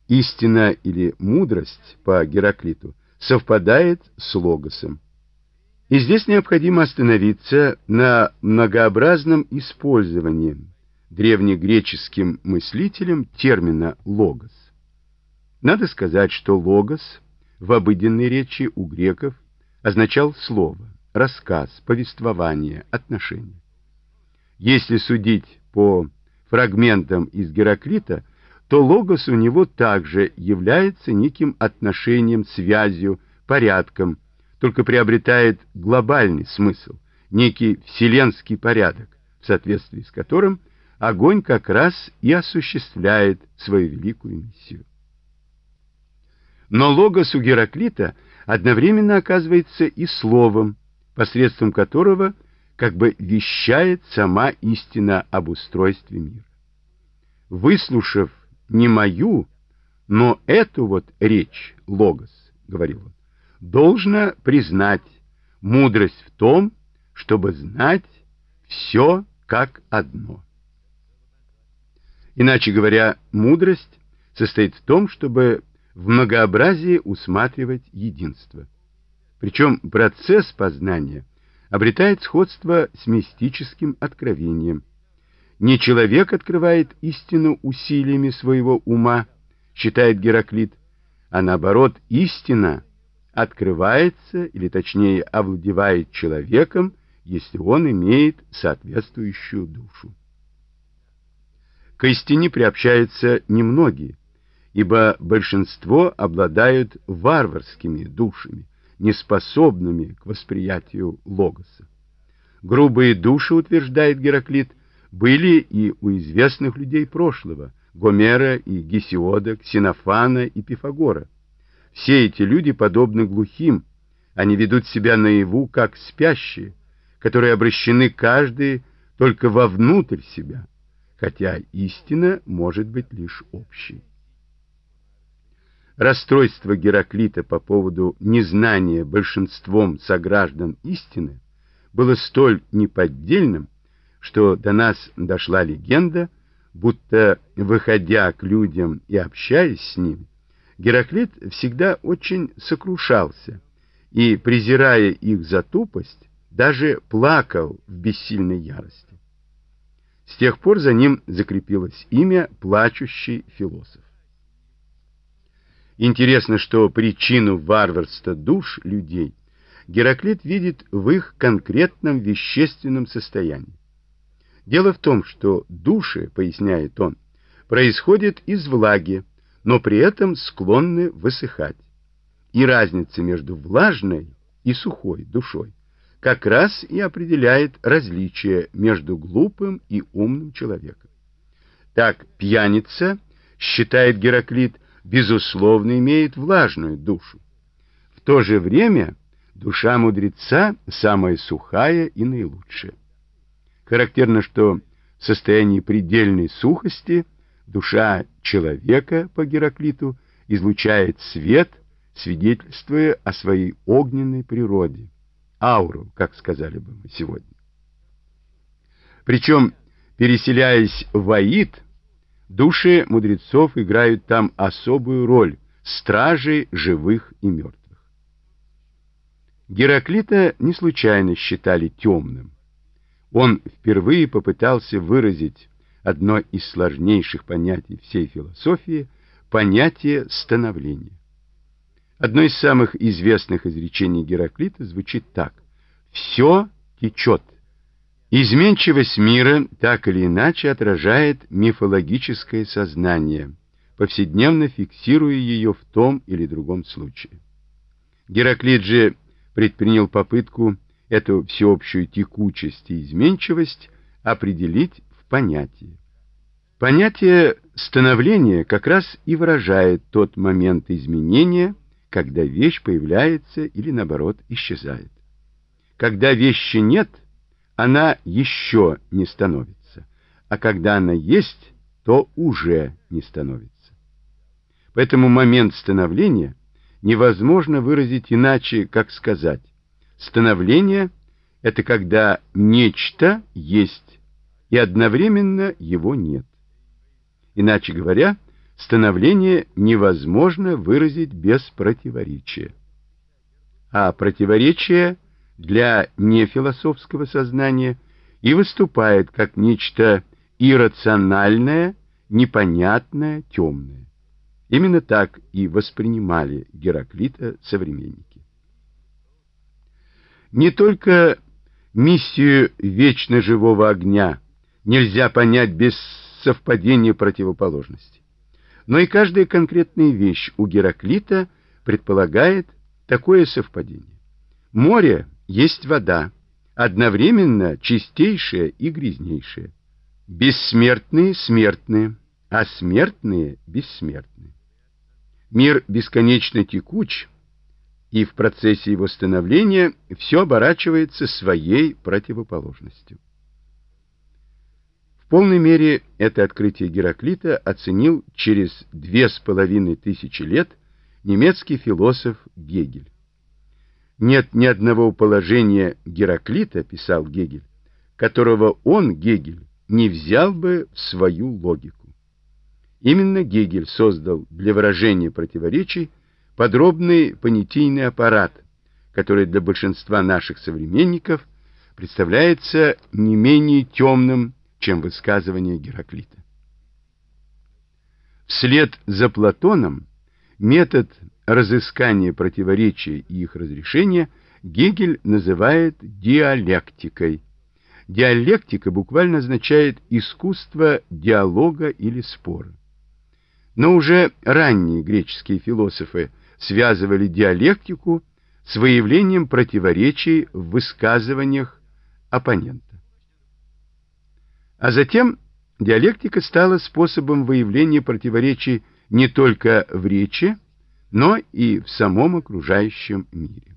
Истина или мудрость по Гераклиту совпадает с логосом. И здесь необходимо остановиться на многообразном использовании древнегреческим мыслителем термина «логос». Надо сказать, что логос в обыденной речи у греков означал слово, рассказ, повествование, отношение. Если судить по фрагментам из Гераклита, то логос у него также является неким отношением, связью, порядком, только приобретает глобальный смысл, некий вселенский порядок, в соответствии с которым огонь как раз и осуществляет свою великую миссию. Но логос у Гераклита одновременно оказывается и словом, посредством которого как бы вещает сама истина об устройстве мира. Выслушав не мою, но эту вот речь, логос, говорил он, должно признать мудрость в том, чтобы знать все как одно. Иначе говоря, мудрость состоит в том, чтобы в многообразии усматривать единство. Причем процесс познания обретает сходство с мистическим откровением. Не человек открывает истину усилиями своего ума, считает Гераклит, а наоборот, истина открывается, или точнее овладевает человеком, если он имеет соответствующую душу. К истине приобщаются немногие, ибо большинство обладают варварскими душами, неспособными к восприятию логоса. Грубые души, утверждает Гераклит, были и у известных людей прошлого, Гомера и Гесиода, Ксенофана и Пифагора. Все эти люди подобны глухим, они ведут себя наяву, как спящие, которые обращены каждый только вовнутрь себя, хотя истина может быть лишь общей. Расстройство Гераклита по поводу незнания большинством сограждан истины было столь неподдельным, что до нас дошла легенда, будто, выходя к людям и общаясь с ними, Гераклит всегда очень сокрушался и, презирая их за тупость, даже плакал в бессильной ярости. С тех пор за ним закрепилось имя «плачущий философ». Интересно, что причину варварства душ людей Гераклит видит в их конкретном вещественном состоянии. Дело в том, что души, поясняет он, происходят из влаги, но при этом склонны высыхать. И разница между влажной и сухой душой как раз и определяет различие между глупым и умным человеком. Так пьяница, считает Гераклит, безусловно имеет влажную душу. В то же время душа мудреца самая сухая и наилучшая. Характерно, что в состоянии предельной сухости душа человека, по Гераклиту, излучает свет, свидетельствуя о своей огненной природе, ауру, как сказали бы мы сегодня. Причем, переселяясь в Аид, души мудрецов играют там особую роль стражей живых и мертвых. Гераклита не случайно считали темным. Он впервые попытался выразить одно из сложнейших понятий всей философии — понятие становления. Одно из самых известных изречений Гераклита звучит так: «Все течет». Изменчивость мира так или иначе отражает мифологическое сознание, повседневно фиксируя ее в том или другом случае. Гераклит же предпринял попытку эту всеобщую текучесть и изменчивость определить в понятии. Понятие становления как раз и выражает тот момент изменения, когда вещь появляется или, наоборот, исчезает. Когда вещи нет, она еще не становится, а когда она есть, то уже не становится. Поэтому момент становления невозможно выразить иначе, как сказать: становление — это когда нечто есть, и одновременно его нет. Иначе говоря, становление невозможно выразить без противоречия. А противоречие для нефилософского сознания и выступает как нечто иррациональное, непонятное, темное. Именно так и воспринимали Гераклита современники. Не только миссию вечно живого огня нельзя понять без совпадения противоположностей, но и каждая конкретная вещь у Гераклита предполагает такое совпадение. Море есть вода, одновременно чистейшая и грязнейшая. Бессмертные смертные, а смертные бессмертные. Мир бесконечно текуч, и в процессе его становления все оборачивается своей противоположностью. В полной мере это открытие Гераклита оценил через 2500 лет немецкий философ Гегель. «Нет ни одного положения Гераклита, — писал Гегель, — которого он, Гегель, не взял бы в свою логику». Именно Гегель создал для выражения противоречий подробный понятийный аппарат, который для большинства наших современников представляется не менее темным, чем высказывание Гераклита. Вслед за Платоном метод разыскания противоречий и их разрешения Гегель называет диалектикой. Диалектика буквально означает искусство диалога или спора. Но уже ранние греческие философы связывали диалектику с выявлением противоречий в высказываниях оппонента. А затем диалектика стала способом выявления противоречий не только в речи, но и в самом окружающем мире.